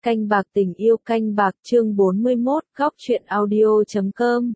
Canh bạc tình yêu canh bạc chương 41 góc truyện audio.com.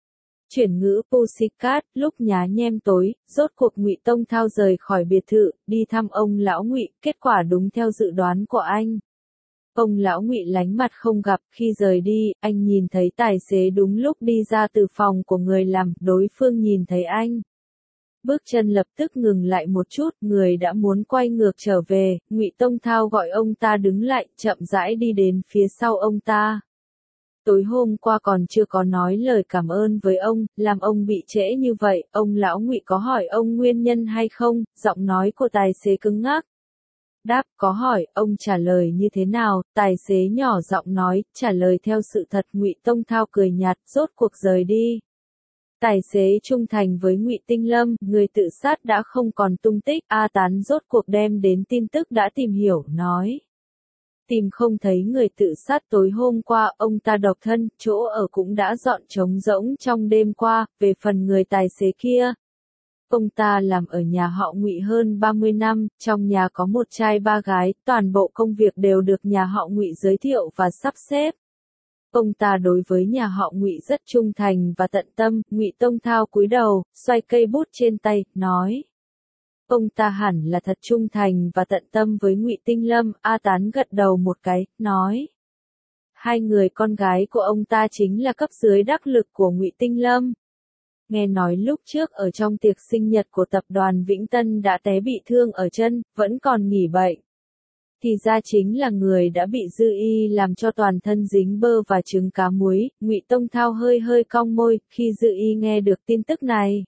Chuyển ngữ Pussycat, lúc nhá nhem tối, rốt cuộc Ngụy Tông Thao rời khỏi biệt thự, đi thăm ông lão Ngụy, kết quả đúng theo dự đoán của anh. Ông lão Ngụy lánh mặt không gặp, khi rời đi, anh nhìn thấy tài xế đúng lúc đi ra từ phòng của người làm, đối phương nhìn thấy anh. Bước chân lập tức ngừng lại một chút, người đã muốn quay ngược trở về, Ngụy Tông Thao gọi ông ta đứng lại, chậm rãi đi đến phía sau ông ta. Tối hôm qua còn chưa có nói lời cảm ơn với ông, làm ông bị trễ như vậy, ông lão Ngụy có hỏi ông nguyên nhân hay không, giọng nói của tài xế cứng ngắc. Đáp, có hỏi, ông trả lời như thế nào, tài xế nhỏ giọng nói, trả lời theo sự thật. Ngụy Tông Thao cười nhạt, rốt cuộc rời đi. Tài xế trung thành với Ngụy Tinh Lâm, người tự sát đã không còn tung tích, A Tán rốt cuộc đem đến tin tức đã tìm hiểu, nói. Tìm không thấy người tự sát tối hôm qua, ông ta độc thân, chỗ ở cũng đã dọn trống rỗng trong đêm qua, về phần người tài xế kia. Ông ta làm ở nhà họ Ngụy hơn 30 năm, trong nhà có một trai ba gái, toàn bộ công việc đều được nhà họ Ngụy giới thiệu và sắp xếp. Ông ta đối với nhà họ Ngụy rất trung thành và tận tâm. Ngụy Tông Thao cúi đầu, xoay cây bút trên tay, nói. Ông ta hẳn là thật trung thành và tận tâm với Ngụy Tinh Lâm. A Tán gật đầu một cái, nói. Hai người con gái của ông ta chính là cấp dưới đắc lực của Ngụy Tinh Lâm. Nghe nói lúc trước ở trong tiệc sinh nhật của tập đoàn Vĩnh Tân đã té bị thương ở chân, vẫn còn nghỉ bệnh. Thì ra chính là người đã bị Dư Y làm cho toàn thân dính bơ và trứng cá muối. Ngụy Tông Thao hơi cong môi, khi Dư Y nghe được tin tức này.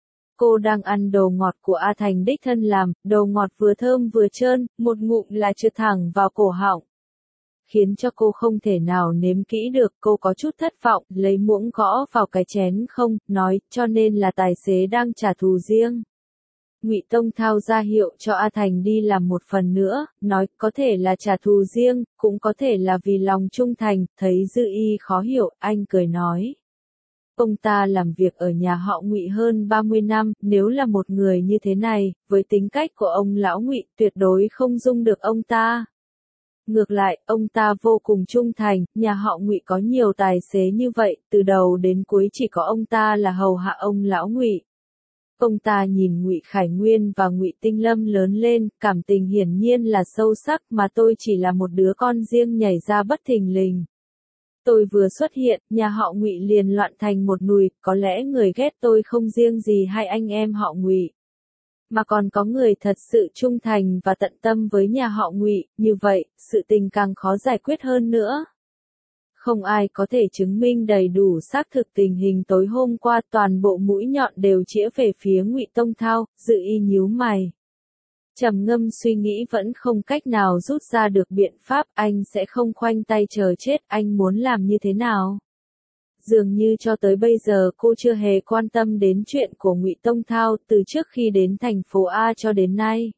Cô đang ăn đồ ngọt của A Thành đích thân làm, đồ ngọt vừa thơm vừa trơn, một ngụm là trượt thẳng vào cổ họng. Khiến cho cô không thể nào nếm kỹ được, cô có chút thất vọng, lấy muỗng gõ vào cái chén không, nói, cho nên là tài xế đang trả thù riêng. Ngụy Tông Thao ra hiệu cho A Thành đi làm một phần nữa, nói, có thể là trả thù riêng, cũng có thể là vì lòng trung thành, thấy Dư Y khó hiểu, anh cười nói. Ông ta làm việc ở nhà họ Ngụy hơn 30 năm, nếu là một người như thế này, với tính cách của ông lão Ngụy, tuyệt đối không dung được ông ta. Ngược lại, ông ta vô cùng trung thành, nhà họ Ngụy có nhiều tài xế như vậy, từ đầu đến cuối chỉ có ông ta là hầu hạ ông lão Ngụy. Ông ta nhìn Ngụy Khải Nguyên và Ngụy Tinh Lâm lớn lên, cảm tình hiển nhiên là sâu sắc, mà tôi chỉ là một đứa con riêng nhảy ra bất thình lình. Tôi vừa xuất hiện, nhà họ Ngụy liền loạn thành một nùi, có lẽ người ghét tôi không riêng gì hai anh em họ Ngụy, mà còn có người thật sự trung thành và tận tâm với nhà họ Ngụy, như vậy, sự tình càng khó giải quyết hơn nữa. Không ai có thể chứng minh đầy đủ xác thực tình hình tối hôm qua, toàn bộ mũi nhọn đều chĩa về phía Ngụy Tông Thao. Dư Y nhíu mày. Trầm ngâm suy nghĩ vẫn không cách nào rút ra được biện pháp, anh sẽ không khoanh tay chờ chết, anh muốn làm như thế nào? Dường như cho tới bây giờ cô chưa hề quan tâm đến chuyện của Ngụy Tông Thao, từ trước khi đến thành phố A cho đến nay.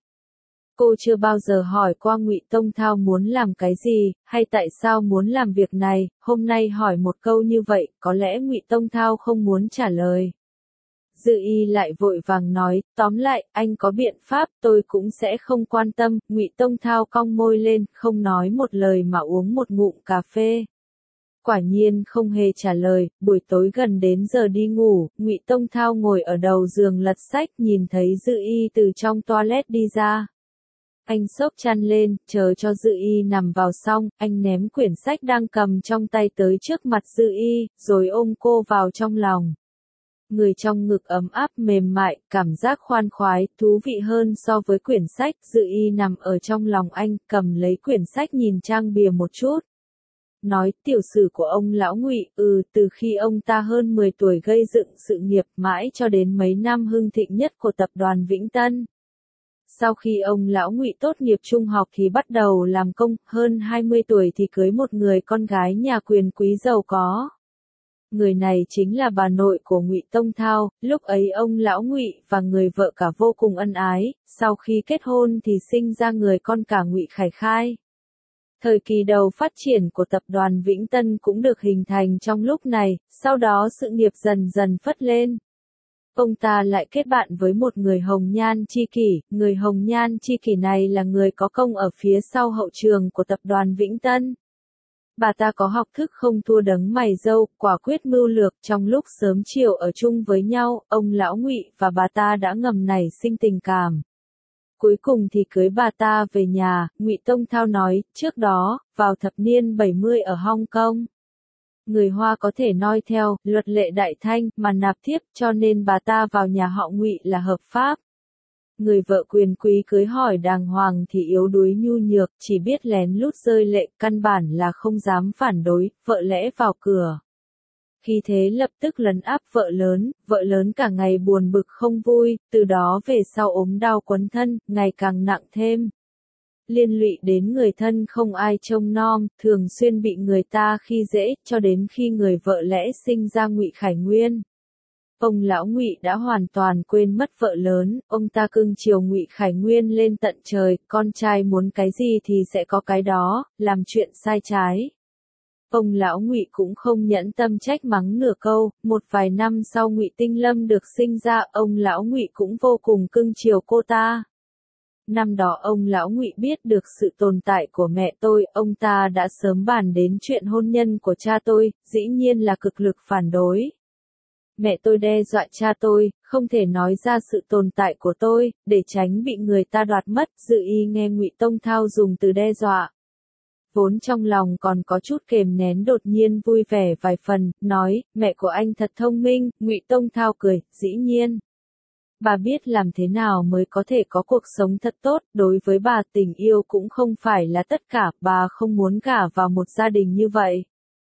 Cô chưa bao giờ hỏi qua Ngụy Tông Thao muốn làm cái gì, hay tại sao muốn làm việc này, hôm nay hỏi một câu như vậy, có lẽ Ngụy Tông Thao không muốn trả lời. Dư Y lại vội vàng nói, tóm lại, anh có biện pháp, tôi cũng sẽ không quan tâm. Ngụy Tông Thao cong môi lên, không nói một lời mà uống một ngụm cà phê. Quả nhiên không hề trả lời. Buổi tối gần đến giờ đi ngủ, Ngụy Tông Thao ngồi ở đầu giường lật sách, nhìn thấy Dư Y từ trong toilet đi ra. Anh xốc chăn lên, chờ cho Dư Y nằm vào xong, anh ném quyển sách đang cầm trong tay tới trước mặt Dư Y, rồi ôm cô vào trong lòng. Người trong ngực ấm áp mềm mại, cảm giác khoan khoái, thú vị hơn so với quyển sách. Dư Y nằm ở trong lòng anh, cầm lấy quyển sách nhìn trang bìa một chút. Nói, tiểu sử của ông lão Ngụy, từ khi ông ta hơn 10 tuổi gây dựng sự nghiệp mãi cho đến mấy năm hưng thịnh nhất của tập đoàn Vĩnh Tân. Sau khi ông lão Ngụy tốt nghiệp trung học thì bắt đầu làm công, hơn 20 tuổi thì cưới một người con gái nhà quyền quý giàu có. Người này chính là bà nội của Ngụy Tông Thao, lúc ấy ông lão Ngụy và người vợ cả vô cùng ân ái, sau khi kết hôn thì sinh ra người con cả Ngụy Khải Khai. Thời kỳ đầu phát triển của tập đoàn Vĩnh Tân cũng được hình thành trong lúc này, sau đó sự nghiệp dần dần phất lên. ông ta lại kết bạn với một người hồng nhan chi kỷ, người hồng nhan chi kỷ này là người có công ở phía sau hậu trường của tập đoàn Vĩnh Tân. Bà ta có học thức không thua đấng mày râu, quả quyết mưu lược, trong lúc sớm chiều ở chung với nhau, ông lão Ngụy và bà ta đã ngầm nảy sinh tình cảm. Cuối cùng thì cưới bà ta về nhà, Ngụy Tông Thao nói, trước đó, vào thập niên 70 ở Hong Kong. Người Hoa có thể noi theo luật lệ đại thanh mà nạp thiếp, cho nên bà ta vào nhà họ Ngụy là hợp pháp. Người vợ quyền quý cưới hỏi đàng hoàng thì yếu đuối nhu nhược, chỉ biết lén lút rơi lệ, căn bản là không dám phản đối, vợ lẽ vào cửa. Khi thế lập tức lấn áp vợ lớn cả ngày buồn bực không vui, từ đó về sau ốm đau quấn thân, ngày càng nặng thêm. Liên lụy đến người thân không ai trông nom, thường xuyên bị người ta khi dễ, cho đến khi người vợ lẽ sinh ra Ngụy Khải Nguyên. Ông lão Ngụy đã hoàn toàn quên mất vợ lớn, ông ta cưng chiều Ngụy Khải Nguyên lên tận trời, con trai muốn cái gì thì sẽ có cái đó, làm chuyện sai trái. Ông lão Ngụy cũng không nhẫn tâm trách mắng nửa câu, một vài năm sau Ngụy Tinh Lâm được sinh ra, ông lão Ngụy cũng vô cùng cưng chiều cô ta. Năm đó ông lão Ngụy biết được sự tồn tại của mẹ tôi, ông ta đã sớm bàn đến chuyện hôn nhân của cha tôi, dĩ nhiên là cực lực phản đối. Mẹ tôi đe dọa cha tôi, không thể nói ra sự tồn tại của tôi, để tránh bị người ta đoạt mất, dự y nghe Ngụy Tông Thao dùng từ đe dọa. Vốn trong lòng còn có chút kềm nén đột nhiên vui vẻ vài phần, nói, mẹ của anh thật thông minh, Ngụy Tông Thao cười, dĩ nhiên. Bà biết làm thế nào mới có thể có cuộc sống thật tốt, đối với bà tình yêu cũng không phải là tất cả, bà không muốn gả vào một gia đình như vậy.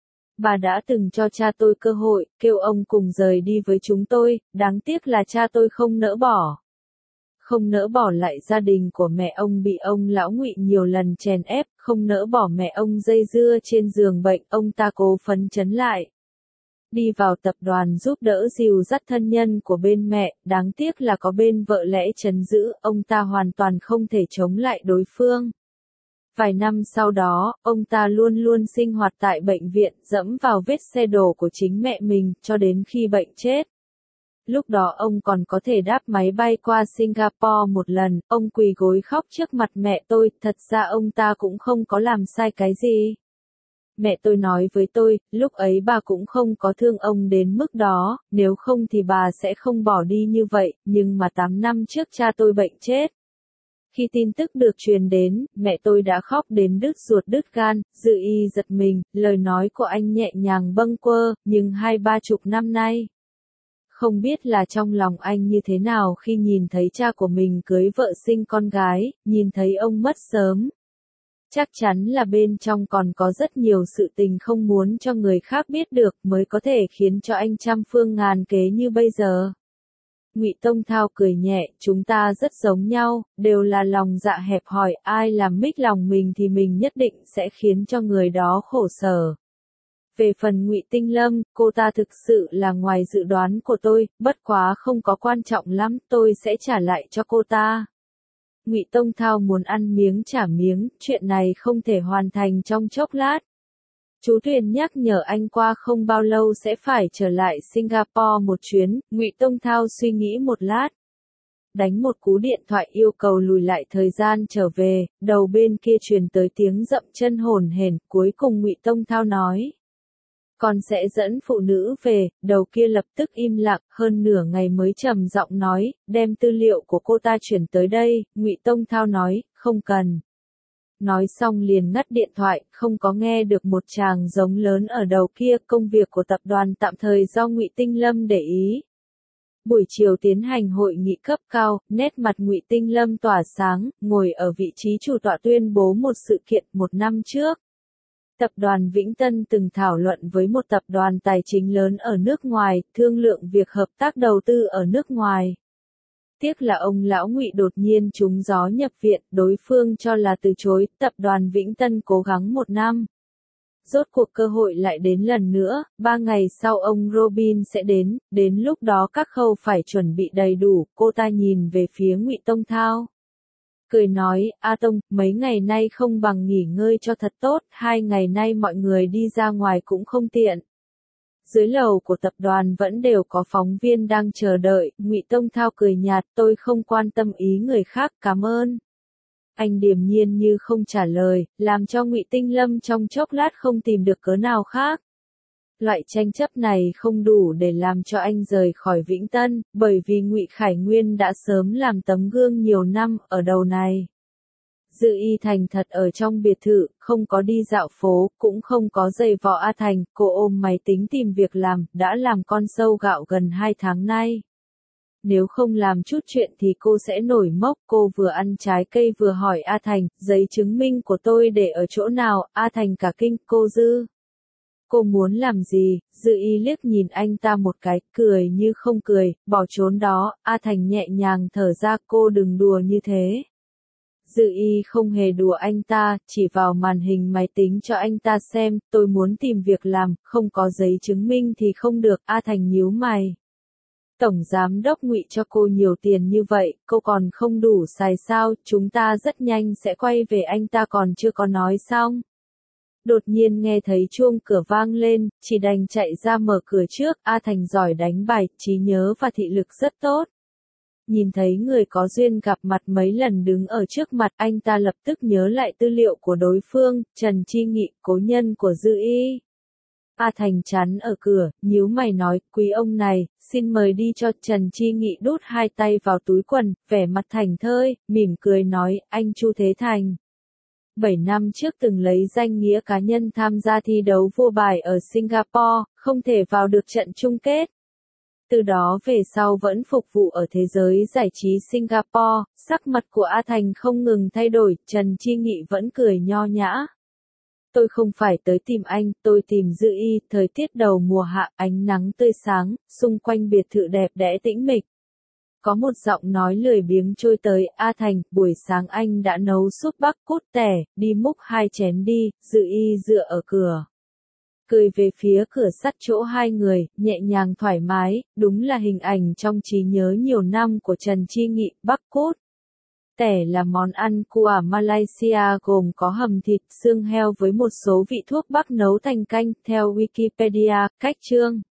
Bà đã từng cho cha tôi cơ hội, kêu ông cùng rời đi với chúng tôi, đáng tiếc là cha tôi không nỡ bỏ. Không nỡ bỏ lại gia đình của mẹ ông bị ông lão Ngụy nhiều lần chèn ép, không nỡ bỏ mẹ ông dây dưa trên giường bệnh, ông ta cố phấn chấn lại. Đi vào tập đoàn giúp đỡ dìu dắt thân nhân của bên mẹ, đáng tiếc là có bên vợ lẽ trấn giữ, ông ta hoàn toàn không thể chống lại đối phương. Vài năm sau đó, ông ta luôn luôn sinh hoạt tại bệnh viện, dẫm vào vết xe đổ của chính mẹ mình, cho đến khi bệnh chết. Lúc đó ông còn có thể đáp máy bay qua Singapore một lần, ông quỳ gối khóc trước mặt mẹ tôi, thật ra ông ta cũng không có làm sai cái gì. Mẹ tôi nói với tôi, lúc ấy bà cũng không có thương ông đến mức đó, nếu không thì bà sẽ không bỏ đi như vậy, nhưng mà 8 năm trước cha tôi bệnh chết. Khi tin tức được truyền đến, mẹ tôi đã khóc đến đứt ruột đứt gan, dự y giật mình, lời nói của anh nhẹ nhàng bâng quơ, nhưng 20-30 năm nay. Không biết là trong lòng anh như thế nào khi nhìn thấy cha của mình cưới vợ sinh con gái, nhìn thấy ông mất sớm. Chắc chắn là bên trong còn có rất nhiều sự tình không muốn cho người khác biết được mới có thể khiến cho anh trăm phương ngàn kế như bây giờ. Ngụy Tông Thao cười nhẹ, chúng ta rất giống nhau, đều là lòng dạ hẹp hòi, ai làm mích lòng mình thì mình nhất định sẽ khiến cho người đó khổ sở. Về phần Ngụy Tinh Lâm, cô ta thực sự là ngoài dự đoán của tôi, bất quá không có quan trọng lắm, tôi sẽ trả lại cho cô ta. Ngụy Tông Thao muốn ăn miếng trả miếng, chuyện này không thể hoàn thành trong chốc lát. Chú Tuyền nhắc nhở anh qua không bao lâu sẽ phải trở lại Singapore một chuyến, Ngụy Tông Thao suy nghĩ một lát. Đánh một cú điện thoại yêu cầu lùi lại thời gian trở về, đầu bên kia truyền tới tiếng dậm chân hổn hển, cuối cùng Ngụy Tông Thao nói. Con sẽ dẫn phụ nữ về, đầu kia lập tức im lặng, hơn nửa ngày mới trầm giọng nói, đem tư liệu của cô ta chuyển tới đây, Ngụy Tông Thao nói, không cần. Nói xong liền ngắt điện thoại, không có nghe được một tràng giống lớn ở đầu kia, công việc của tập đoàn tạm thời do Ngụy Tinh Lâm để ý. Buổi chiều tiến hành hội nghị cấp cao, nét mặt Ngụy Tinh Lâm tỏa sáng, ngồi ở vị trí chủ tọa tuyên bố một sự kiện 1 năm trước. Tập đoàn Vĩnh Tân từng thảo luận với một tập đoàn tài chính lớn ở nước ngoài, thương lượng việc hợp tác đầu tư ở nước ngoài. Tiếc là ông lão Ngụy đột nhiên trúng gió nhập viện, đối phương cho là từ chối, tập đoàn Vĩnh Tân cố gắng 1 năm. Rốt cuộc cơ hội lại đến lần nữa, 3 ngày sau ông Robin sẽ đến lúc đó các khâu phải chuẩn bị đầy đủ, cô ta nhìn về phía Ngụy Tông Thao. Cười nói, A Tông, mấy ngày nay không bằng nghỉ ngơi cho thật tốt, 2 ngày nay mọi người đi ra ngoài cũng không tiện. Dưới lầu của tập đoàn vẫn đều có phóng viên đang chờ đợi, Ngụy Tông Thao cười nhạt, tôi không quan tâm ý người khác, cảm ơn. Anh điềm nhiên như không trả lời, làm cho Ngụy Tinh Lâm trong chốc lát không tìm được cớ nào khác. Loại tranh chấp này không đủ để làm cho anh rời khỏi Vĩnh Tân, bởi vì Ngụy Khải Nguyên đã sớm làm tấm gương nhiều năm ở đầu này. Dư Y thành thật ở trong biệt thự, không có đi dạo phố, cũng không có giày vò A Thành, cô ôm máy tính tìm việc làm, đã làm con sâu gạo gần 2 tháng nay. Nếu không làm chút chuyện thì cô sẽ nổi mốc, cô vừa ăn trái cây vừa hỏi A Thành, giấy chứng minh của tôi để ở chỗ nào, A Thành cả kinh, cô Dư. Cô muốn làm gì? Dư Y liếc nhìn anh ta một cái, cười như không cười, bỏ trốn đó, A Thành nhẹ nhàng thở ra, cô đừng đùa như thế. Dư Y không hề đùa anh ta, chỉ vào màn hình máy tính cho anh ta xem, tôi muốn tìm việc làm, không có giấy chứng minh thì không được, A Thành nhíu mày. Tổng giám đốc Ngụy cho cô nhiều tiền như vậy, cô còn không đủ xài sao, chúng ta rất nhanh sẽ quay về, anh ta còn chưa có nói xong. Đột nhiên nghe thấy chuông cửa vang lên, chỉ đành chạy ra mở cửa trước, A Thành giỏi đánh bài, trí nhớ và thị lực rất tốt. Nhìn thấy người có duyên gặp mặt mấy lần đứng ở trước mặt, anh ta lập tức nhớ lại tư liệu của đối phương, Trần Chi Nghị, cố nhân của Dư Y. A Thành chắn ở cửa, nhíu mày nói, quý ông này, xin mời đi cho. Trần Chi Nghị đút hai tay vào túi quần, vẻ mặt thảnh thơi, mỉm cười nói, anh Chu Thế Thành. 7 năm trước từng lấy danh nghĩa cá nhân tham gia thi đấu vua bài ở Singapore, không thể vào được trận chung kết. Từ đó về sau vẫn phục vụ ở thế giới giải trí Singapore, sắc mặt của A Thành không ngừng thay đổi, Trần Chi Nghị vẫn cười nho nhã. Tôi không phải tới tìm anh, tôi tìm Dư Y, thời tiết đầu mùa hạ, ánh nắng tươi sáng, xung quanh biệt thự đẹp đẽ tĩnh mịch. Có một giọng nói lười biếng trôi tới, A Thành, buổi sáng anh đã nấu súp bắc cút tẻ, đi múc 2 chén đi, Dư Y dựa ở cửa. Cười về phía cửa sắt chỗ hai người, nhẹ nhàng thoải mái, đúng là hình ảnh trong trí nhớ nhiều năm của Trần Chi Nghị, bắc cút. Tẻ là món ăn của Malaysia gồm có hầm thịt, xương heo với một số vị thuốc bắc nấu thành canh, theo Wikipedia, cách chương.